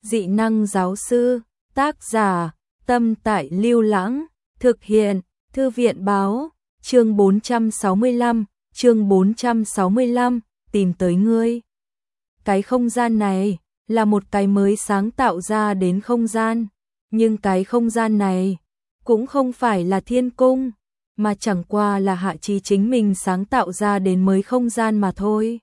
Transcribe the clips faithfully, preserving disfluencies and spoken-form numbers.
dị năng giáo sư, tác giả, Tâm Tại Lưu Lãng, thực hiện, Thư viện báo, chương bốn trăm sáu mươi lăm, chương bốn trăm sáu mươi lăm, tìm tới ngươi. Cái không gian này là một cái mới sáng tạo ra đến không gian, nhưng cái không gian này cũng không phải là thiên cung, mà chẳng qua là Hạ Chí chính mình sáng tạo ra đến mới không gian mà thôi.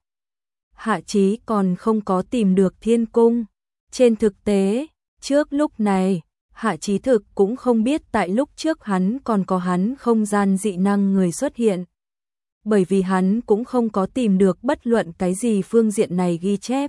Hạ Chí còn không có tìm được thiên cung. Trên thực tế, trước lúc này, Hạ Chí thực cũng không biết tại lúc trước hắn còn có hắn không gian dị năng người xuất hiện. Bởi vì hắn cũng không có tìm được bất luận cái gì phương diện này ghi chép.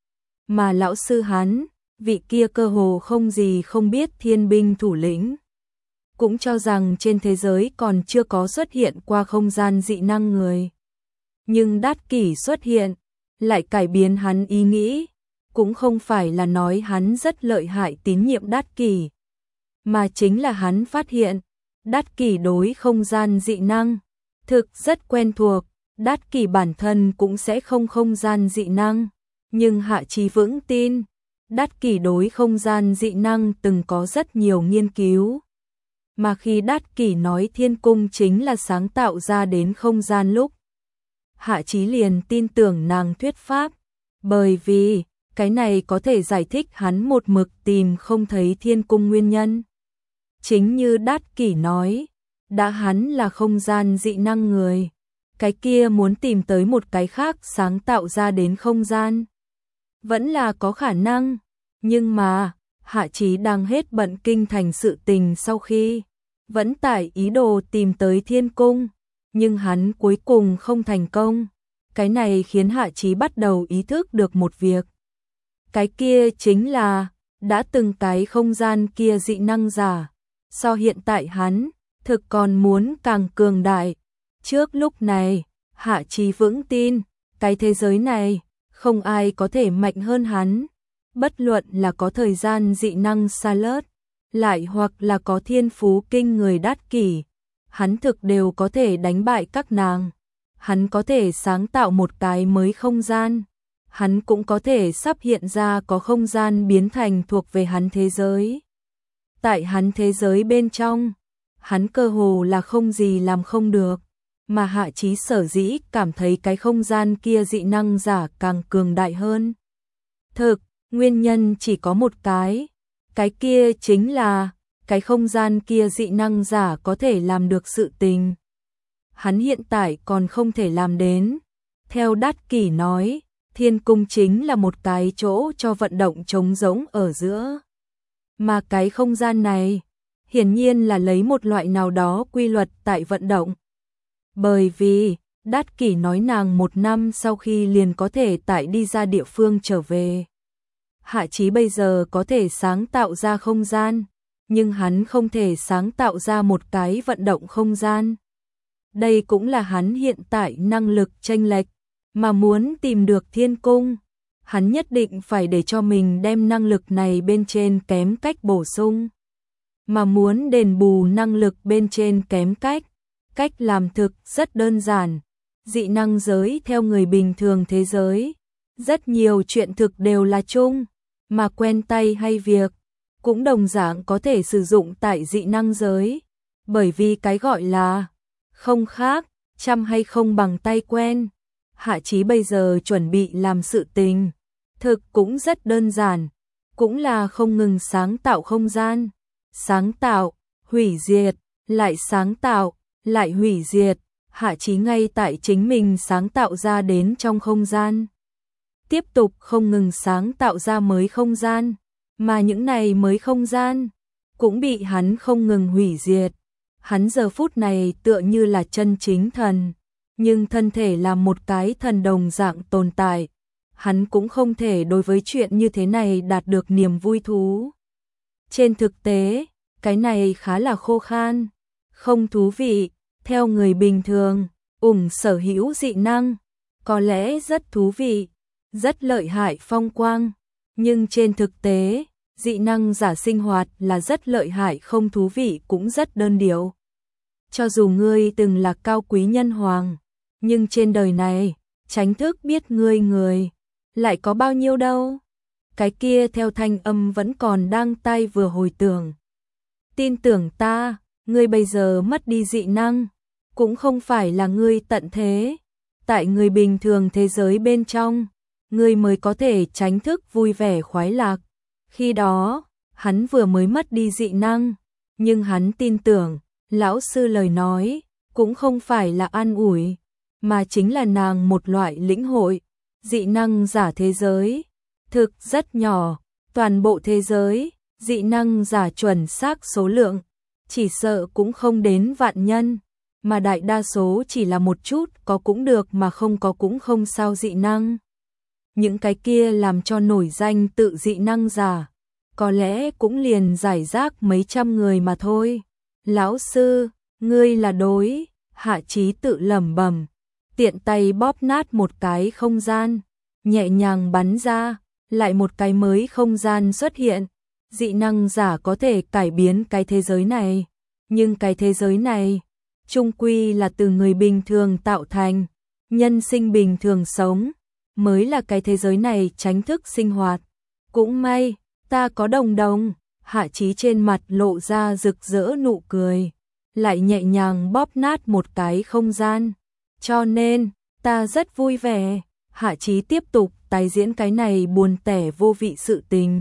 Mà lão sư hắn, vị kia cơ hồ không gì không biết thiên binh thủ lĩnh, cũng cho rằng trên thế giới còn chưa có xuất hiện qua không gian dị năng người. Nhưng Đát Kỷ xuất hiện, lại cải biến hắn ý nghĩ, cũng không phải là nói hắn rất lợi hại tín nhiệm Đát Kỷ, mà chính là hắn phát hiện, Đát Kỷ đối không gian dị năng thực rất quen thuộc, Đát Kỷ bản thân cũng sẽ không không gian dị năng, nhưng Hạ Chí vững tin, Đát Kỷ đối không gian dị năng từng có rất nhiều nghiên cứu. Mà khi Đát Kỷ nói thiên cung chính là sáng tạo ra đến không gian lúc, Hạ Chí liền tin tưởng nàng thuyết pháp, bởi vì cái này có thể giải thích hắn một mực tìm không thấy thiên cung nguyên nhân. Chính như Đát Kỷ nói, đã hắn là không gian dị năng người, cái kia muốn tìm tới một cái khác sáng tạo ra đến không gian, vẫn là có khả năng, nhưng mà, Hạ Chí đang hết bận kinh thành sự tình sau khi, vẫn tải ý đồ tìm tới thiên cung, nhưng hắn cuối cùng không thành công. Cái này khiến Hạ Chí bắt đầu ý thức được một việc. Cái kia chính là, đã từng cái không gian kia dị năng giả, so hiện tại hắn, thực còn muốn càng cường đại. Trước lúc này, Hạ Chí vững tin, cái thế giới này, không ai có thể mạnh hơn hắn. Bất luận là có thời gian dị năng xa lớt, lại hoặc là có thiên phú kinh người Đát Kỷ, hắn thực đều có thể đánh bại các nàng. Hắn có thể sáng tạo một cái mới không gian, hắn cũng có thể sắp hiện ra có không gian biến thành thuộc về hắn thế giới. Tại hắn thế giới bên trong, hắn cơ hồ là không gì làm không được, mà Hạ Chí sở dĩ cảm thấy cái không gian kia dị năng giả càng cường đại hơn. Thực, nguyên nhân chỉ có một cái, cái kia chính là, cái không gian kia dị năng giả có thể làm được sự tình. Hắn hiện tại còn không thể làm đến. Theo Đát Kỷ nói, thiên cung chính là một cái chỗ cho vận động trống rỗng ở giữa. Mà cái không gian này, hiển nhiên là lấy một loại nào đó quy luật tại vận động. Bởi vì, Đát Kỷ nói nàng một năm sau khi liền có thể tại đi ra địa phương trở về. Hạ Chí bây giờ có thể sáng tạo ra không gian, nhưng hắn không thể sáng tạo ra một cái vận động không gian. Đây cũng là hắn hiện tại năng lực chênh lệch, mà muốn tìm được thiên cung, hắn nhất định phải để cho mình đem năng lực này bên trên kém cách bổ sung. Mà muốn đền bù năng lực bên trên kém cách, cách làm thực rất đơn giản. Dị năng giới theo người bình thường thế giới, rất nhiều chuyện thực đều là chung, mà quen tay hay việc, cũng đồng dạng có thể sử dụng tại dị năng giới, bởi vì cái gọi là không khác, chăm hay không bằng tay quen. Hạ Chí bây giờ chuẩn bị làm sự tình, thực cũng rất đơn giản, cũng là không ngừng sáng tạo không gian, sáng tạo, hủy diệt, lại sáng tạo, lại hủy diệt. Hạ Chí ngay tại chính mình sáng tạo ra đến trong không gian, tiếp tục không ngừng sáng tạo ra mới không gian, mà những này mới không gian cũng bị hắn không ngừng hủy diệt. Hắn giờ phút này tựa như là chân chính thần, nhưng thân thể là một cái thần đồng dạng tồn tại. Hắn cũng không thể đối với chuyện như thế này đạt được niềm vui thú. Trên thực tế, cái này khá là khô khan, không thú vị. Theo người bình thường, ủng sở hữu dị năng, có lẽ rất thú vị, rất lợi hại phong quang, nhưng trên thực tế, dị năng giả sinh hoạt là rất lợi hại không thú vị cũng rất đơn điệu. Cho dù ngươi từng là cao quý nhân hoàng, nhưng trên đời này, tránh thức biết ngươi người, lại có bao nhiêu đâu. cái kia theo thanh âm vẫn còn đang tai vừa hồi tưởng. Tin tưởng ta, ngươi bây giờ mất đi dị năng, cũng không phải là ngươi tận thế. Tại người bình thường thế giới bên trong, ngươi mới có thể tránh thức vui vẻ khoái lạc. Khi đó, hắn vừa mới mất đi dị năng, nhưng hắn tin tưởng, lão sư lời nói, cũng không phải là an ủi, mà chính là nàng một loại lĩnh hội. Dị năng giả thế giới, thực rất nhỏ, toàn bộ thế giới, dị năng giả chuẩn xác số lượng, chỉ sợ cũng không đến vạn nhân, mà đại đa số chỉ là một chút có cũng được mà không có cũng không sao dị năng. Những cái kia làm cho nổi danh tự dị năng giả, có lẽ cũng liền giải rác mấy trăm người mà thôi. Lão sư, ngươi là đối, Hạ Chí tự lẩm bẩm, tiện tay bóp nát một cái không gian, nhẹ nhàng bắn ra, lại một cái mới không gian xuất hiện. Dị năng giả có thể cải biến cái thế giới này, nhưng cái thế giới này, chung quy là từ người bình thường tạo thành, nhân sinh bình thường sống, mới là cái thế giới này tránh thức sinh hoạt. Cũng may, ta có đồng đồng, Hạ Chí trên mặt lộ ra rực rỡ nụ cười, lại nhẹ nhàng bóp nát một cái không gian. Cho nên, ta rất vui vẻ. Hạ Chí tiếp tục tái diễn cái này buồn tẻ vô vị sự tình.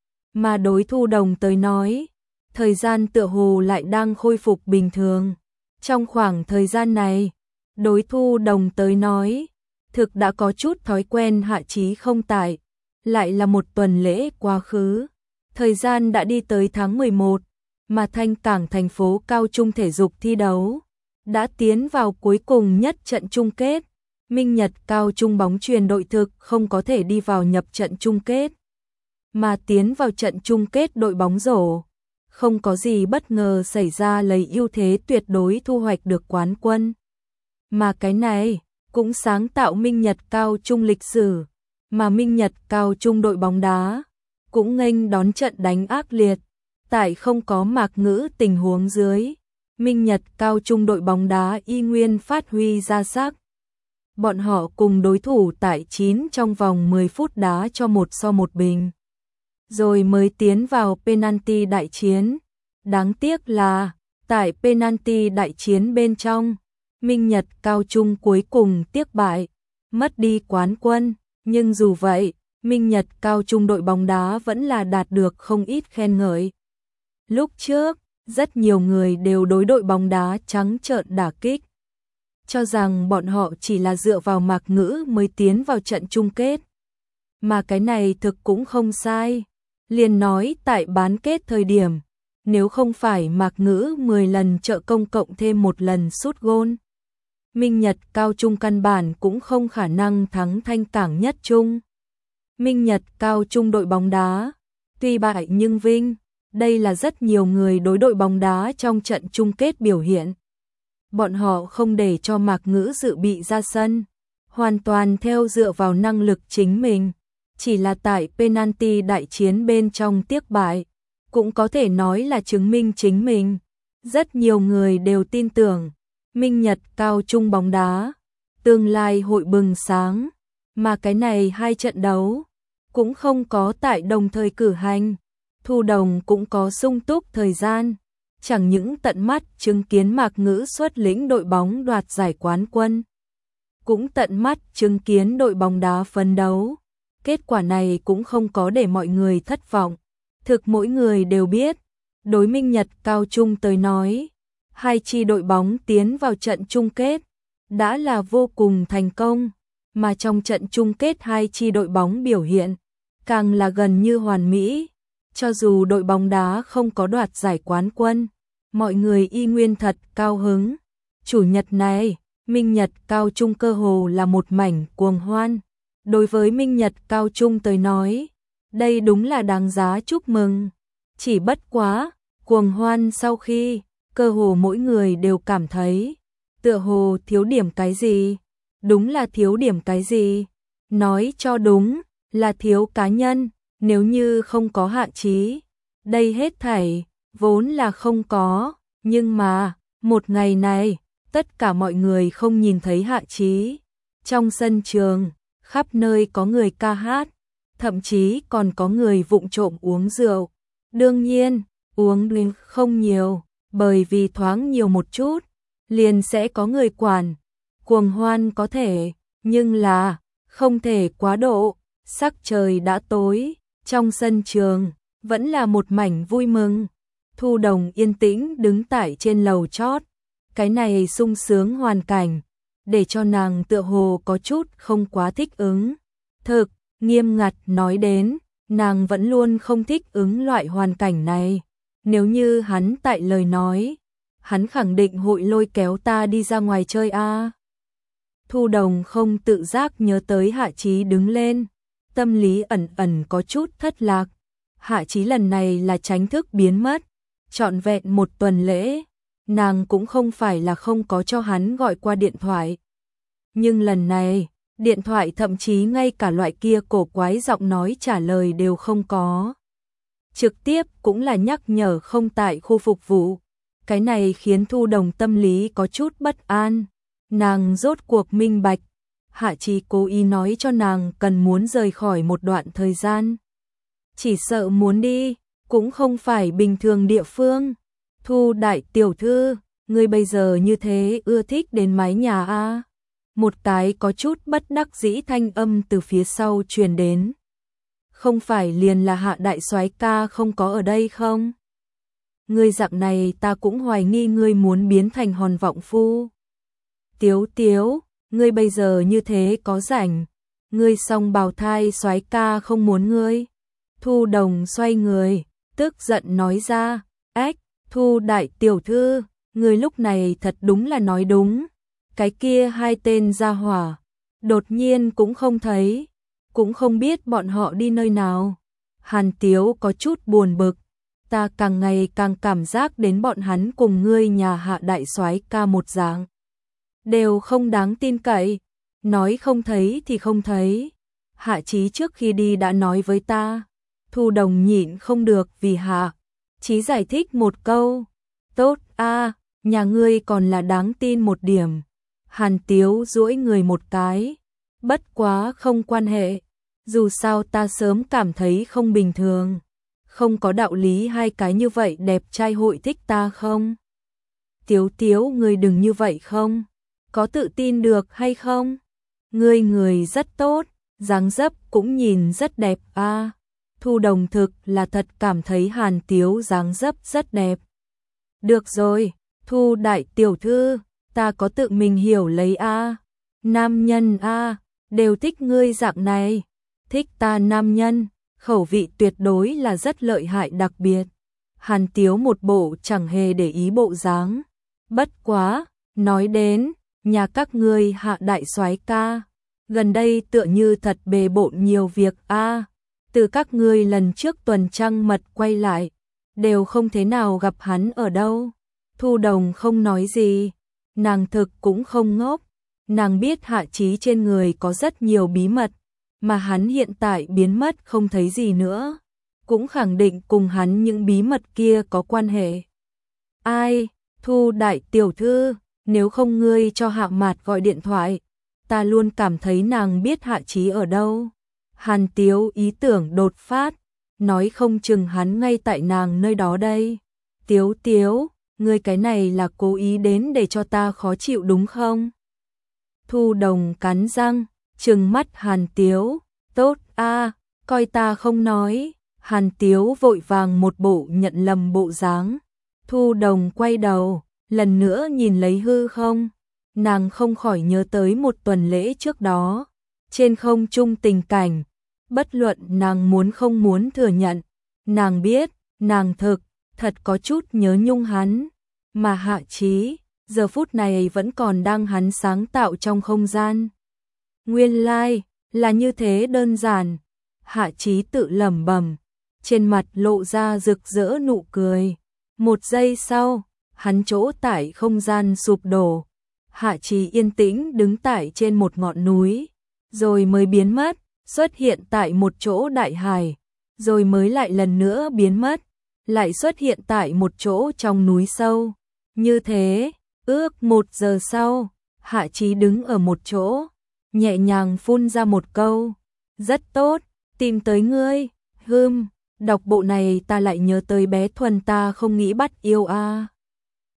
Mà đối Thu Đồng tới nói, thời gian tựa hồ lại đang khôi phục bình thường. Trong khoảng thời gian này, đối Thu Đồng tới nói, thực đã có chút thói quen Hạ Chí không tại, lại là một tuần lễ quá khứ. Thời gian đã đi tới tháng mười một, mà Thanh Cảng thành phố cao trung thể dục thi đấu đã tiến vào cuối cùng nhất trận chung kết. Minh Nhật cao trung bóng chuyền đội thực không có thể đi vào nhập trận chung kết, mà tiến vào trận chung kết đội bóng rổ. Không có gì bất ngờ xảy ra lấy ưu thế tuyệt đối thu hoạch được quán quân. Mà cái này cũng sáng tạo Minh Nhật cao trung lịch sử, mà Minh Nhật cao trung đội bóng đá cũng nghênh đón trận đánh ác liệt. Tại không có Mạc Ngữ tình huống dưới, Minh Nhật cao trung đội bóng đá y nguyên phát huy ra sắc. Bọn họ cùng đối thủ tại chín trong vòng mười phút đá cho một so một bình, rồi mới tiến vào penalty đại chiến. Đáng tiếc là, tại penalty đại chiến bên trong, Minh Nhật cao trung cuối cùng tiếc bại, mất đi quán quân. Nhưng dù vậy, Minh Nhật cao trung đội bóng đá vẫn là đạt được không ít khen ngợi. Lúc trước, rất nhiều người đều đối đội bóng đá trắng trợn đả kích, cho rằng bọn họ chỉ là dựa vào Mạc Ngữ mới tiến vào trận chung kết. Mà cái này thực cũng không sai. Liền nói tại bán kết thời điểm, nếu không phải Mạc Ngữ mười lần trợ công cộng thêm một lần sút gôn, Minh Nhật cao trung căn bản cũng không khả năng thắng Thanh Cảng nhất trung. Minh Nhật cao trung đội bóng đá, tuy bại nhưng vinh, đây là rất nhiều người đối đội bóng đá trong trận chung kết biểu hiện. Bọn họ không để cho Mạc Ngữ dự bị ra sân, hoàn toàn theo dựa vào năng lực chính mình. Chỉ là tại penalty đại chiến bên trong tiếc bại, cũng có thể nói là chứng minh chính mình. Rất nhiều người đều tin tưởng, Minh Nhật cao trung bóng đá, tương lai hội bừng sáng, mà cái này hai trận đấu, cũng không có tại đồng thời cử hành. Thu Đồng cũng có sung túc thời gian, chẳng những tận mắt chứng kiến Mạc Ngữ xuất lĩnh đội bóng đoạt giải quán quân, cũng tận mắt chứng kiến đội bóng đá phấn đấu. Kết quả này cũng không có để mọi người thất vọng. Thực mỗi người đều biết, đối Minh Nhật cao trung tới nói, hai chi đội bóng tiến vào trận chung kết đã là vô cùng thành công, mà trong trận chung kết hai chi đội bóng biểu hiện càng là gần như hoàn mỹ. Cho dù đội bóng đá không có đoạt giải quán quân, mọi người y nguyên thật cao hứng. Chủ nhật này, Minh Nhật cao trung cơ hồ là một mảnh cuồng hoan. Đối với Minh Nhật cao trung tới nói, đây đúng là đáng giá chúc mừng. Chỉ bất quá, cuồng hoan sau khi, cơ hồ mỗi người đều cảm thấy, tựa hồ thiếu điểm cái gì. Đúng là thiếu điểm cái gì. Nói cho đúng, là thiếu cá nhân. Nếu như không có Hạ Chí, đây hết thảy vốn là không có, nhưng mà một ngày này, tất cả mọi người không nhìn thấy Hạ Chí. Trong sân trường, khắp nơi có người ca hát, thậm chí còn có người vụng trộm uống rượu. Đương nhiên, uống không nhiều, bởi vì thoáng nhiều một chút, liền sẽ có người quản. Cuồng hoan có thể, nhưng là, không thể quá độ. Sắc trời đã tối, trong sân trường, vẫn là một mảnh vui mừng. Thu Đồng yên tĩnh đứng tại trên lầu chót. Cái này sung sướng hoàn cảnh, để cho nàng tựa hồ có chút không quá thích ứng. Thực, nghiêm ngặt nói đến, nàng vẫn luôn không thích ứng loại hoàn cảnh này. Nếu như hắn tại lời nói, hắn khẳng định hội lôi kéo ta đi ra ngoài chơi a. À. Thu Đồng không tự giác nhớ tới Hạ Chí đứng lên, tâm lý ẩn ẩn có chút thất lạc. Hạ Chí lần này là tránh thức biến mất, trọn vẹn một tuần lễ, nàng cũng không phải là không có cho hắn gọi qua điện thoại. Nhưng lần này, điện thoại thậm chí ngay cả loại kia cổ quái giọng nói trả lời đều không có. Trực tiếp cũng là nhắc nhở không tại khu phục vụ. Cái này khiến Thu Đồng tâm lý có chút bất an. Nàng rốt cuộc minh bạch. Hạ Chí cố ý nói cho nàng cần muốn rời khỏi một đoạn thời gian. Chỉ sợ muốn đi, cũng không phải bình thường địa phương. Thu đại tiểu thư, ngươi bây giờ như thế ưa thích đến mái nhà a? À? Một cái có chút bất đắc dĩ thanh âm từ phía sau truyền đến. Không phải liền là Hạ đại soái ca không có ở đây không? Ngươi dạng này ta cũng hoài nghi ngươi muốn biến thành hòn vọng phu. Tiếu Tiếu, ngươi bây giờ như thế có rảnh, ngươi song bào thai soái ca không muốn ngươi. Thu Đồng xoay người, tức giận nói ra, ách, Thu đại tiểu thư, ngươi lúc này thật đúng là nói đúng. Cái kia hai tên gia hỏa, đột nhiên cũng không thấy, cũng không biết bọn họ đi nơi nào. Hàn Tiếu có chút buồn bực, ta càng ngày càng cảm giác đến bọn hắn cùng ngươi nhà Hạ đại soái ca một dạng. Đều không đáng tin cậy, nói không thấy thì không thấy. Hạ Chí trước khi đi đã nói với ta. Thu Đồng nhịn không được vì Hạ Chí giải thích một câu. Tốt a, nhà ngươi còn là đáng tin một điểm. Hàn Tiếu duỗi người một cái. Bất quá không quan hệ, dù sao ta sớm cảm thấy không bình thường. Không có đạo lý hai cái như vậy đẹp trai hội thích ta không? Tiếu Tiếu ngươi đừng như vậy không? Có tự tin được hay không? Ngươi người rất tốt, dáng dấp cũng nhìn rất đẹp a. À, Thu Đồng thực là thật cảm thấy Hàn Tiếu dáng dấp rất đẹp. Được rồi, Thu đại tiểu thư, ta có tự mình hiểu lấy a. À. Nam nhân a, à, đều thích ngươi dạng này. Thích ta nam nhân, khẩu vị tuyệt đối là rất lợi hại đặc biệt. Hàn Tiếu một bộ chẳng hề để ý bộ dáng. Bất quá, nói đến nhà các ngươi Hạ đại soái ca, gần đây tựa như thật bề bộn nhiều việc a. À, từ các ngươi lần trước tuần trăng mật quay lại, đều không thế nào gặp hắn ở đâu. Thu Đồng không nói gì, nàng thực cũng không ngốc, nàng biết Hạ Chí trên người có rất nhiều bí mật, mà hắn hiện tại biến mất không thấy gì nữa, cũng khẳng định cùng hắn những bí mật kia có quan hệ. Ai, Thu đại tiểu thư, nếu không ngươi cho Hạ Mạt gọi điện thoại, ta luôn cảm thấy nàng biết Hạ Chí ở đâu. Hàn Tiếu ý tưởng đột phát, nói không chừng hắn ngay tại nàng nơi đó đây. Tiếu Tiếu, ngươi cái này là cố ý đến để cho ta khó chịu đúng không? Thu Đồng cắn răng, trừng mắt Hàn Tiếu, tốt a, à, coi ta không nói. Hàn Tiếu vội vàng một bộ nhận lầm bộ dáng. Thu Đồng quay đầu, lần nữa nhìn lấy hư không, nàng không khỏi nhớ tới một tuần lễ trước đó, trên không trung tình cảnh, bất luận nàng muốn không muốn thừa nhận, nàng biết, nàng thực, thật có chút nhớ nhung hắn, mà Hạ Chí, giờ phút này vẫn còn đang hắn sáng tạo trong không gian. Nguyên lai, like, là như thế đơn giản, Hạ Chí tự lẩm bẩm, trên mặt lộ ra rực rỡ nụ cười. Một giây sau, hắn chỗ tại không gian sụp đổ. Hạ Chí yên tĩnh đứng tại trên một ngọn núi, rồi mới biến mất, xuất hiện tại một chỗ đại hải, rồi mới lại lần nữa biến mất, lại xuất hiện tại một chỗ trong núi sâu. Như thế, ước một giờ sau, Hạ Chí đứng ở một chỗ, nhẹ nhàng phun ra một câu, rất tốt, Tìm tới ngươi, hừm, đọc bộ này ta lại nhớ tới bé Thuần ta không nghĩ bắt yêu a.